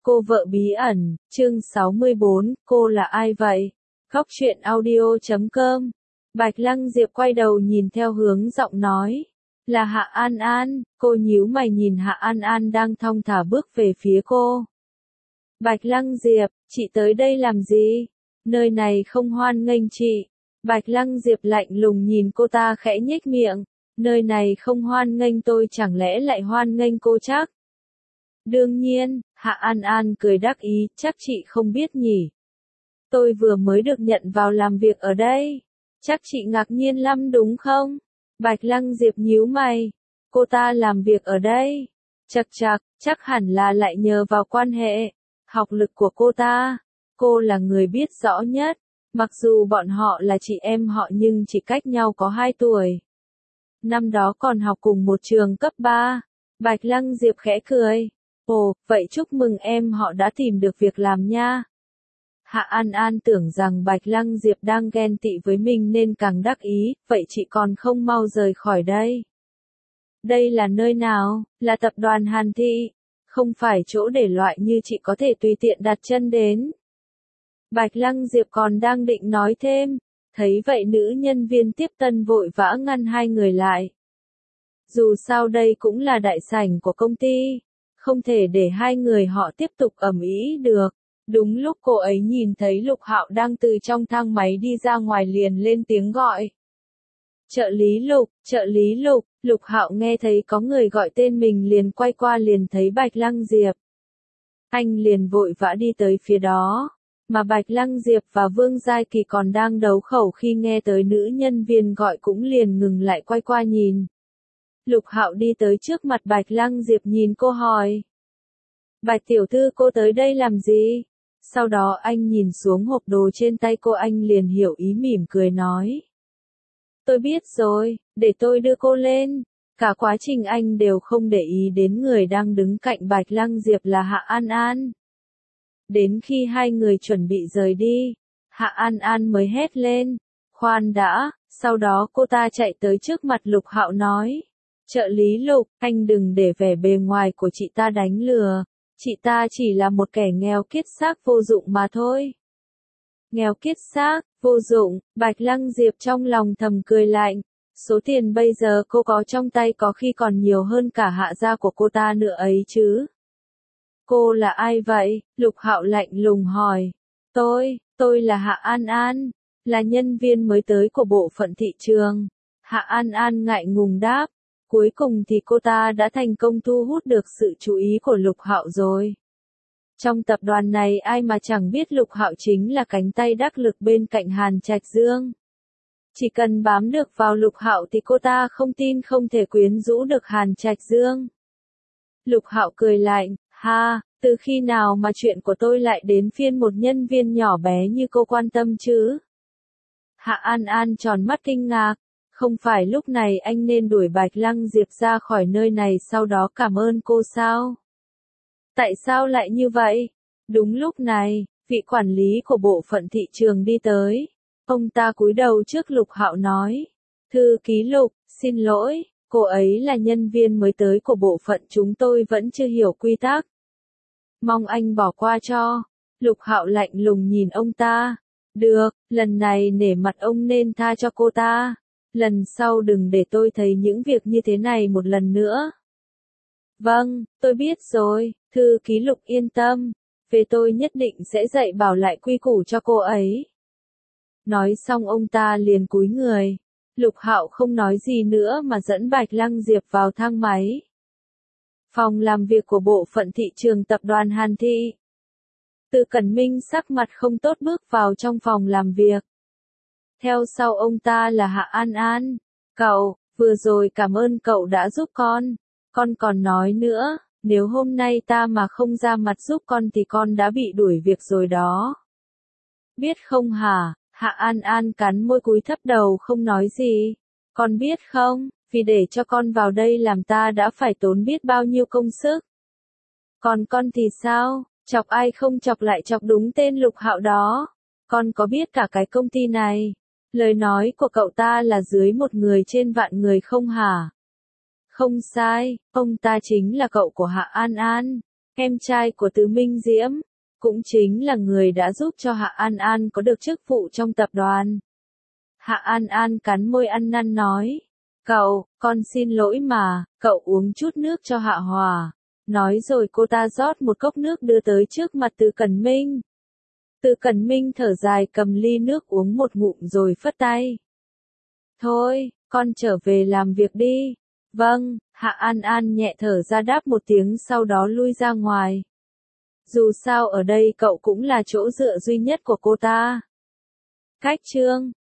Cô vợ bí ẩn, chương 64, cô là ai vậy? Góc truyện audio.com. Bạch Lăng Diệp quay đầu nhìn theo hướng giọng nói. Là Hạ An An, cô nhíu mày nhìn Hạ An An đang thong thả bước về phía cô. Bạch Lăng Diệp, chị tới đây làm gì? Nơi này không hoan nghênh chị. Bạch Lăng Diệp lạnh lùng nhìn cô ta khẽ nhếch miệng. Nơi này không hoan nghênh tôi, chẳng lẽ lại hoan nghênh cô chắc? Đương nhiên, Hạ An An cười đắc ý, chắc chị không biết nhỉ. Tôi vừa mới được nhận vào làm việc ở đây. Chắc chị ngạc nhiên lắm đúng không? Bạch Lăng Diệp nhíu mày. Cô ta làm việc ở đây. Chắc hẳn là lại nhờ vào quan hệ, học lực của cô ta. Cô là người biết rõ nhất. Mặc dù bọn họ là chị em họ nhưng chỉ cách nhau có 2 tuổi. Năm đó còn học cùng một trường cấp 3. Bạch Lăng Diệp khẽ cười. Ồ, vậy chúc mừng em họ đã tìm được việc làm nha. Hạ An An tưởng rằng Bạch Lăng Diệp đang ghen tị với mình nên càng đắc ý, vậy chị còn không mau rời khỏi đây. Đây là nơi nào? Là tập đoàn Hàn Thị. Không phải chỗ để loại như chị có thể tùy tiện đặt chân đến. Bạch Lăng Diệp còn đang định nói thêm. Thấy vậy nữ nhân viên tiếp tân vội vã ngăn hai người lại. Dù sao đây cũng là đại sảnh của công ty. Không thể để hai người họ tiếp tục ầm ĩ được. Đúng lúc cô ấy nhìn thấy Lục Hạo đang từ trong thang máy đi ra ngoài liền lên tiếng gọi. Trợ lý Lục, Lục Hạo nghe thấy có người gọi tên mình liền quay qua liền thấy Bạch Lăng Diệp. Anh liền vội vã đi tới phía đó, mà Bạch Lăng Diệp và Vương Giai Kỳ còn đang đấu khẩu khi nghe tới nữ nhân viên gọi cũng liền ngừng lại quay qua nhìn. Lục Hạo đi tới trước mặt Bạch Lăng Diệp nhìn cô hỏi. Bạch tiểu thư cô tới đây làm gì? Sau đó anh nhìn xuống hộp đồ trên tay cô anh liền hiểu ý mỉm cười nói. Tôi biết rồi, để tôi đưa cô lên. Cả quá trình anh đều không để ý đến người đang đứng cạnh Bạch Lăng Diệp là Hạ An An. Đến khi hai người chuẩn bị rời đi, Hạ An An mới hét lên. Khoan đã, sau đó cô ta chạy tới trước mặt Lục Hạo nói. Trợ lý Lục, anh đừng để vẻ bề ngoài của chị ta đánh lừa. Chị ta chỉ là một kẻ nghèo kiết xác vô dụng mà thôi. Nghèo kiết xác, vô dụng, Bạch Lăng Diệp trong lòng thầm cười lạnh. Số tiền bây giờ cô có trong tay có khi còn nhiều hơn cả Hạ gia của cô ta nữa ấy chứ. Cô là ai vậy? Lục Hạo lạnh lùng hỏi. Tôi là Hạ An An, là nhân viên mới tới của bộ phận thị trường. Hạ An An ngại ngùng đáp. Cuối cùng thì cô ta đã thành công thu hút được sự chú ý của Lục Hạo rồi. Trong tập đoàn này ai mà chẳng biết Lục Hạo chính là cánh tay đắc lực bên cạnh Hàn Trạch Dương. Chỉ cần bám được vào Lục Hạo thì cô ta không tin không thể quyến rũ được Hàn Trạch Dương. Lục Hạo cười lạnh, ha, từ khi nào mà chuyện của tôi lại đến phiên một nhân viên nhỏ bé như cô quan tâm chứ? Hạ An An tròn mắt kinh ngạc. Không phải lúc này anh nên đuổi Bạch Lăng Diệp ra khỏi nơi này sau đó cảm ơn cô sao? Tại sao lại như vậy? Đúng lúc này, vị quản lý của bộ phận thị trường đi tới. Ông ta cúi đầu trước Lục Hạo nói. Thư ký Lục, xin lỗi, cô ấy là nhân viên mới tới của bộ phận chúng tôi vẫn chưa hiểu quy tắc. Mong anh bỏ qua cho. Lục Hạo lạnh lùng nhìn ông ta. Được, lần này nể mặt ông nên tha cho cô ta. Lần sau đừng để tôi thấy những việc như thế này một lần nữa. Vâng, tôi biết rồi, thư ký Lục yên tâm. Về tôi nhất định sẽ dạy bảo lại quy củ cho cô ấy. Nói xong ông ta liền cúi người. Lục Hạo không nói gì nữa mà dẫn Bạch Lăng Diệp vào thang máy. Phòng làm việc của bộ phận thị trường tập đoàn Hàn Thị. Từ Cẩn Minh sắc mặt không tốt bước vào trong phòng làm việc. Theo sau ông ta là Hạ An An. Cậu, vừa rồi cảm ơn cậu đã giúp con. Con còn nói nữa, nếu hôm nay ta mà không ra mặt giúp con thì con đã bị đuổi việc rồi đó. Biết không hả? Hạ An An cắn môi cúi thấp đầu không nói gì. Con biết không, vì để cho con vào đây làm ta đã phải tốn biết bao nhiêu công sức. Còn con thì sao? Chọc ai không chọc lại chọc đúng tên Lục Hạo đó. Con có biết cả cái công ty này? Lời nói của cậu ta là dưới một người trên vạn người không hả? Không sai, ông ta chính là cậu của Hạ An An. em trai của Từ Minh Diễm, cũng chính là người đã giúp cho Hạ An An có được chức vụ trong tập đoàn. Hạ An An cắn môi ăn năn nói, cậu, con xin lỗi mà, cậu uống chút nước cho Hạ Hòa. Nói rồi cô ta rót một cốc nước đưa tới trước mặt Từ Cẩn Minh. Từ Cẩn Minh thở dài cầm ly nước uống một ngụm rồi phất tay. Thôi, con trở về làm việc đi. Vâng, Hạ An An nhẹ thở ra đáp một tiếng sau đó lui ra ngoài. Dù sao ở đây cậu cũng là chỗ dựa duy nhất của cô ta. Cách chương